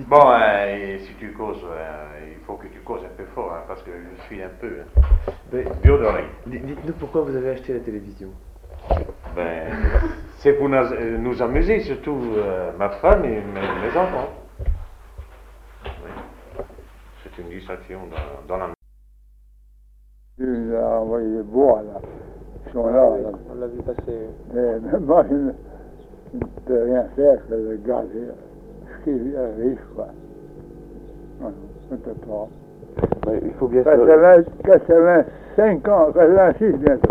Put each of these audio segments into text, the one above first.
Bon, et si tu causes, il faut que tu causes un peu fort, hein, parce que je suis un peu Mais dur d'oreille. dites-nous pourquoi vous avez acheté la télévision. Ben, c'est pour nous amuser, surtout ma femme et mes enfants. Oui. C'est une distraction dans la... Il nous a envoyé boire là. Ils sont là. Oui, là. on l'a vu passer. Mais moi, je ne peux rien faire que de garder ce qui arrive, quoi. Non, je ne peux pas. Il faut bien 85 ans, 86 bientôt.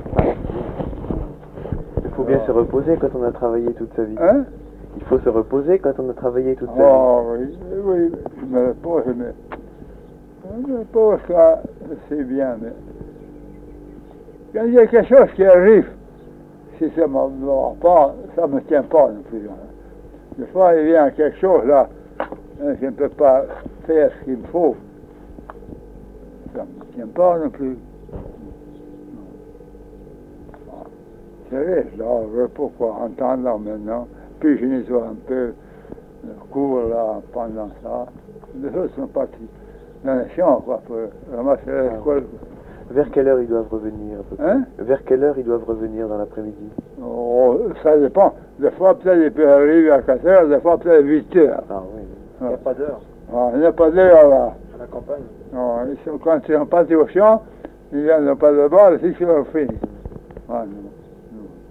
Il faut bien se reposer quand on a travaillé toute sa vie. Hein? Il faut se reposer quand on a travaillé toute sa vie. Oh oui, oui, je me repose, mais je me repose ça, c'est bien, mais quand il y a quelque chose qui arrive, si ça ne me va pas, ça ne me tient pas non plus. Hein. Des fois, il vient quelque chose là, hein, je ne peux pas faire ce qu'il me faut. Ça ne me tient pas non plus. Je reste là, au repos, quoi, en attendant maintenant. Puis je nettoie un peu le cours là pendant ça. Les autres sont partis dans les champs, quoi, pour ramasser l'école. Vers quelle heure ils doivent revenir à peu près? Hein? Vers quelle heure ils doivent revenir dans l'après-midi? Oh, ça dépend. Des fois, peut-être, il peut arriver à 4 heures, des fois, peut-être 8 heures. Ah oui. Il n'y a pas d'heure Ah, il n'y a pas d'heure là. à la campagne. Non, quand ils sont partis au champ, ils viennent pas de bord, c'est qu'ils ont fini. Ah, non.